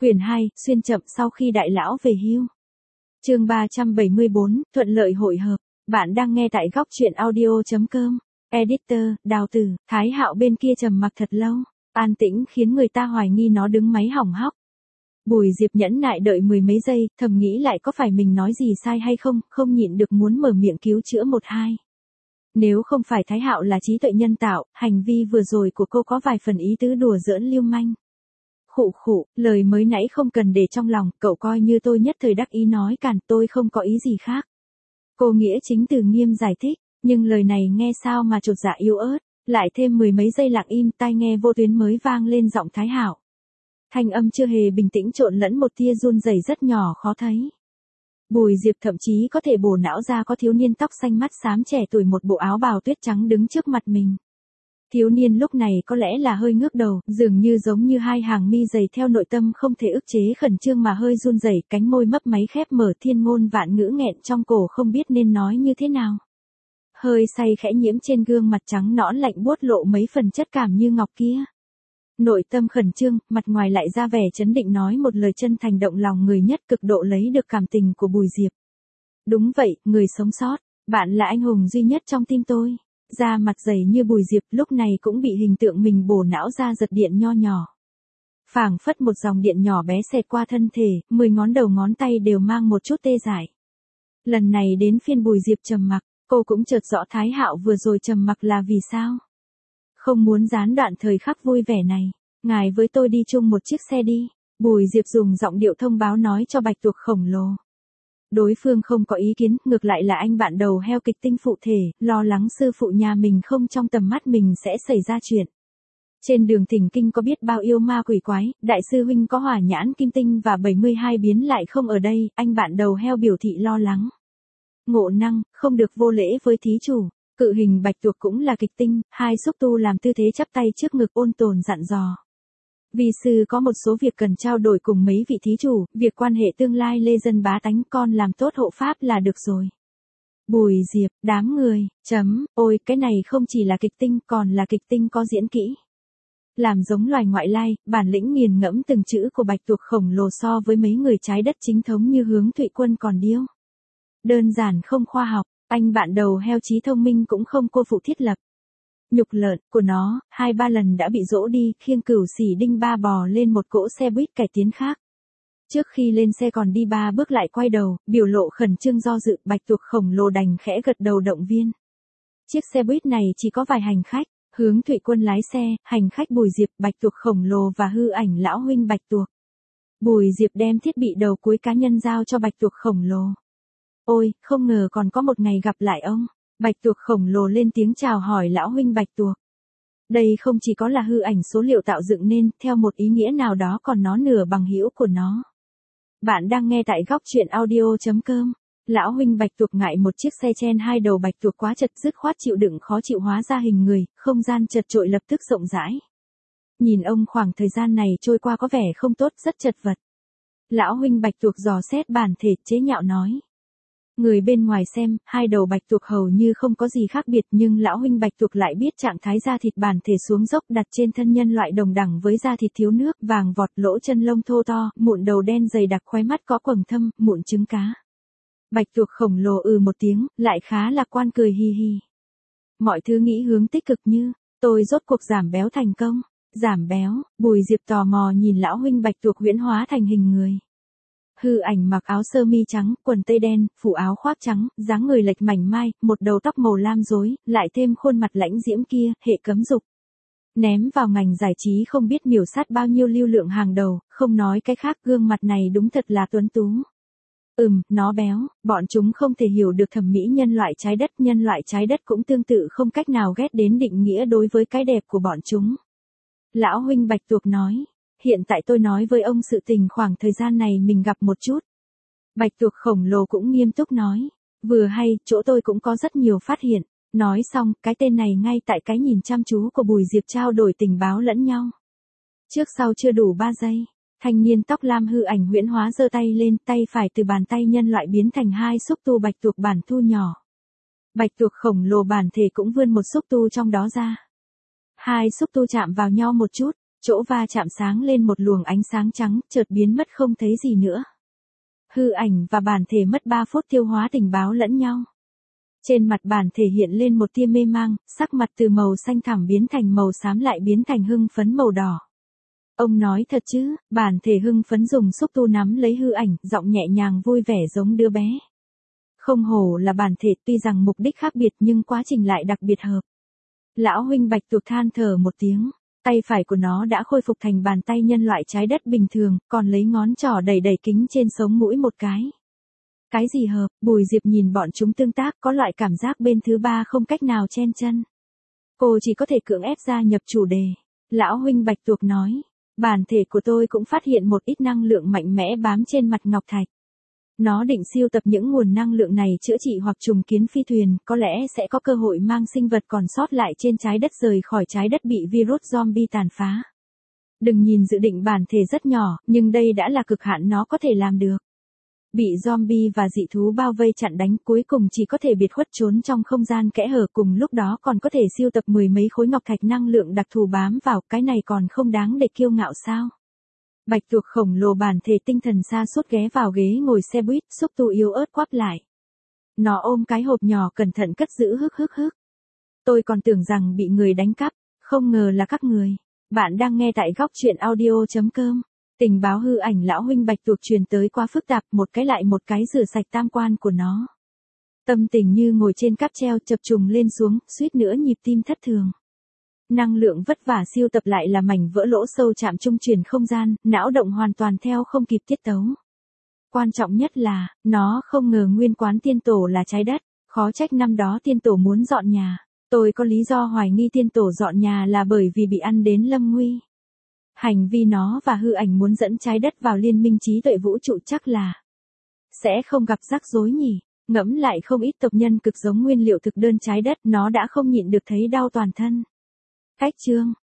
Quyển 2, xuyên chậm sau khi đại lão về hưu. Chương 374, thuận lợi hội hợp. Bạn đang nghe tại góc truyện audio.com. Editor, Đào Tử, Thái Hạo bên kia trầm mặc thật lâu, an tĩnh khiến người ta hoài nghi nó đứng máy hỏng hóc. Bùi Diệp nhẫn nại đợi mười mấy giây, thầm nghĩ lại có phải mình nói gì sai hay không, không nhịn được muốn mở miệng cứu chữa một hai. Nếu không phải Thái Hạo là trí tuệ nhân tạo, hành vi vừa rồi của cô có vài phần ý tứ đùa giỡn lưu manh. Khụ khụ, lời mới nãy không cần để trong lòng, cậu coi như tôi nhất thời đắc ý nói cản, tôi không có ý gì khác. Cô Nghĩa Chính Từ Nghiêm giải thích, nhưng lời này nghe sao mà chột dạ yếu ớt, lại thêm mười mấy giây lặng im, tai nghe vô tuyến mới vang lên giọng Thái Hạo. Thanh âm chưa hề bình tĩnh trộn lẫn một tia run rẩy rất nhỏ khó thấy. Bùi Diệp thậm chí có thể bổ não ra có thiếu niên tóc xanh mắt xám trẻ tuổi một bộ áo bào tuyết trắng đứng trước mặt mình. Thiếu niên lúc này có lẽ là hơi ngước đầu, dường như giống như hai hàng mi dày theo nội tâm không thể ức chế khẩn trương mà hơi run rẩy, cánh môi mấp máy khép mở, thiên ngôn vạn ngữ nghẹn trong cổ không biết nên nói như thế nào. Hơi say khẽ nhiễm trên gương mặt trắng nõn lạnh buốt lộ mấy phần chất cảm như ngọc kia. Nội tâm khẩn trương, mặt ngoài lại ra vẻ trấn định nói một lời chân thành động lòng người nhất, cực độ lấy được cảm tình của Bùi Diệp. Đúng vậy, người sống sót, bạn là anh hùng duy nhất trong tim tôi. Da mặt dày như Bùi Diệp lúc này cũng bị hình tượng mình bổ não ra giật điện nho nhỏ. Phảng phất một dòng điện nhỏ bé xẹt qua thân thể, 10 ngón đầu ngón tay đều mang một chút tê dại. Lần này đến phiên Bùi Diệp trầm mặc, cô cũng chợt rõ Thái Hạo vừa rồi trầm mặc là vì sao. Không muốn gián đoạn thời khắc vui vẻ này, ngài với tôi đi chung một chiếc xe đi. Bùi Diệp dùng giọng điệu thông báo nói cho bạch tuộc khổng lồ. Đối phương không có ý kiến, ngược lại là anh bạn đầu heo kịch tinh phụ thể, lo lắng sư phụ nhà mình không trong tầm mắt mình sẽ xảy ra chuyện. Trên đường thỉnh kinh có biết bao yêu ma quỷ quái, đại sư huynh có hỏa nhãn kim tinh và 72 biến lại không ở đây, anh bạn đầu heo biểu thị lo lắng. Ngộ năng, không được vô lễ với thí chủ. Cự hình bạch tuộc cũng là kịch tinh, hai xúc tu làm tư thế chắp tay trước ngực ôn tồn dặn dò. Vi sư có một số việc cần trao đổi cùng mấy vị thí chủ, việc quan hệ tương lai lê dân bá tánh, con làm tốt hộ pháp là được rồi. Bùi Diệp, đám người, ôi cái này không chỉ là kịch tinh còn là kịch tinh có diễn kỹ. Làm giống loài ngoại lai, bản lĩnh nghiền ngẫm từng chữ của bạch tuộc khổng lồ so với mấy người trái đất chính thống như Hướng Thụy Quân còn điêu. Đơn giản không khoa học, anh bạn đầu heo trí thông minh cũng không cô phụ thiết lập. Nhục lợn của nó, 2-3 lần đã bị dỗ đi, khiêng cửu xỉ đinh ba bò lên một cỗ xe buýt cải tiến khác. Trước khi lên xe còn đi 3 bước lại quay đầu, biểu lộ khẩn trương do dự, bạch tuộc khổng lồ đành khẽ gật đầu động viên. Chiếc xe buýt này chỉ có vài hành khách, Hướng Thụy Quân lái xe, hành khách Bùi Diệp, bạch tuộc khổng lồ và hư ảnh lão huynh bạch tuộc. Bùi Diệp đem thiết bị đầu cuối cá nhân giao cho bạch tuộc khổng lồ. Ôi, không ngờ còn có một ngày gặp lại ông. Bạch tuộc khổng lồ lên tiếng chào hỏi lão huynh bạch tuộc. Đây không chỉ có là hư ảnh số liệu tạo dựng nên, theo một ý nghĩa nào đó còn nó nửa bằng hữu của nó. Bạn đang nghe tại góc truyện audio.com. Lão huynh bạch tuộc ngại một chiếc xe chen hai đầu bạch tuộc quá chật, dứt khoát chịu đựng khó chịu hóa ra hình người, không gian chật trội lập tức rộng rãi. Nhìn ông khoảng thời gian này trôi qua có vẻ không tốt, rất chật vật. Lão huynh bạch tuộc dò xét bản thể, chế nhạo nói. Người bên ngoài xem, hai đầu bạch tuộc hầu như không có gì khác biệt, nhưng lão huynh bạch tuộc lại biết trạng thái da thịt bản thể xuống dốc đặt trên thân nhân loại đồng đẳng với da thịt thiếu nước, vàng vọt, lỗ chân lông thô to, mụn đầu đen dày đặc, khóe mắt có quầng thâm, mụn trứng cá. Bạch tuộc khổng lồ một tiếng, lại khá lạc quan cười hi hi. Mọi thứ nghĩ hướng tích cực như, tôi rốt cuộc giảm béo thành công. Giảm béo, Bùi Diệp tò mò nhìn lão huynh bạch tuộc huyễn hóa thành hình người. Hư ảnh mặc áo sơ mi trắng, quần tây đen, phủ áo khoác trắng, dáng người lệch mảnh mai, một đầu tóc màu lam rối, lại thêm khuôn mặt lãnh diễm kia, hệ cấm dục. Ném vào ngành giải trí không biết miểu sát bao nhiêu lưu lượng hàng đầu, không nói cái khác, gương mặt này đúng thật là tuấn tú. Nó béo, bọn chúng không thể hiểu được thẩm mỹ nhân loại trái đất cũng tương tự không cách nào ghét đến định nghĩa đối với cái đẹp của bọn chúng. Lão huynh bạch tuộc nói. Hiện tại tôi nói với ông sự tình khoảng thời gian này mình gặp một chút. Bạch tuộc khổng lồ cũng nghiêm túc nói. Vừa hay, chỗ tôi cũng có rất nhiều phát hiện. Nói xong, cái tên này ngay tại cái nhìn chăm chú của Bùi Diệp trao đổi tình báo lẫn nhau. Trước sau chưa đủ 3 giây, thanh niên tóc lam hư ảnh huyễn hóa giơ tay lên, tay phải từ bàn tay nhân loại biến thành hai xúc tu bạch tuộc bản thu nhỏ. Bạch tuộc khổng lồ bản thể cũng vươn một xúc tu trong đó ra. Hai xúc tu chạm vào nhau một chút. chỗ va chạm sáng lên một luồng ánh sáng trắng, chợt biến mất không thấy gì nữa. Hư ảnh và bản thể mất 3 phút tiêu hóa tình báo lẫn nhau. Trên mặt bản thể hiện lên một tia mê mang, sắc mặt từ màu xanh thẳm biến thành màu xám lại biến thành hưng phấn màu đỏ. Ông nói thật chứ, bản thể hưng phấn dùng xúc tu nắm lấy hư ảnh, giọng nhẹ nhàng vui vẻ giống đứa bé. Không hổ là bản thể, tuy rằng mục đích khác biệt nhưng quá trình lại đặc biệt hợp. Lão huynh Bạch Tuộc than thở một tiếng, tay phải của nó đã khôi phục thành bàn tay nhân loại trái đất bình thường, còn lấy ngón trỏ đẩy đẩy kính trên sống mũi một cái. Cái gì hợp? Bùi Diệp nhìn bọn chúng tương tác, có loại cảm giác bên thứ ba không cách nào chen chân. Cô chỉ có thể cưỡng ép gia nhập chủ đề. Lão huynh Bạch Tuộc nói, bản thể của tôi cũng phát hiện một ít năng lượng mạnh mẽ bám trên mặt ngọc thạch. Nó định sưu tập những nguồn năng lượng này chữa trị hoặc trùng kiến phi thuyền, có lẽ sẽ có cơ hội mang sinh vật còn sót lại trên trái đất rời khỏi trái đất bị virus zombie tàn phá. Đừng nhìn dự định bản thể rất nhỏ, nhưng đây đã là cực hạn nó có thể làm được. Bị zombie và dị thú bao vây chặn đánh, cuối cùng chỉ có thể biệt khuất trốn trong không gian kẽ hở, cùng lúc đó còn có thể sưu tập 10 mấy khối ngọc thạch năng lượng đặc thù bám vào, cái này còn không đáng để kiêu ngạo sao? Bạch Tuộc khổng lồ bản thể tinh thần sa sút ghé vào ghế ngồi xe buýt, xúc tu yếu ớt quắp lại. Nó ôm cái hộp nhỏ cẩn thận cất giữ hức. Tôi còn tưởng rằng bị người đánh cắp, không ngờ là các người. Bạn đang nghe tại góc truyện audio.com. Tình báo hư ảnh lão huynh Bạch Tuộc truyền tới quá phức tạp, một cái lại một cái rửa sạch tam quan của nó. Tâm tình như ngồi trên cáp treo chập trùng lên xuống, suýt nữa nhịp tim thất thường. Năng lượng vất vả siêu tập lại là mảnh vỡ lỗ sâu chạm trung chuyển không gian, não động hoàn toàn theo không kịp tiết tấu. Quan trọng nhất là, nó không ngờ nguyên quán tiên tổ là trái đất, khó trách năm đó tiên tổ muốn dọn nhà. Tôi có lý do hoài nghi tiên tổ dọn nhà là bởi vì bị ăn đến lâm nguy. Hành vi nó và hư ảnh muốn dẫn trái đất vào liên minh trí tuệ vũ trụ chắc là sẽ không gặp rắc rối nhỉ. Ngẫm lại không ít tộc nhân cực giống nguyên liệu thực đơn trái đất, nó đã không nhịn được thấy đau toàn thân. Cách chương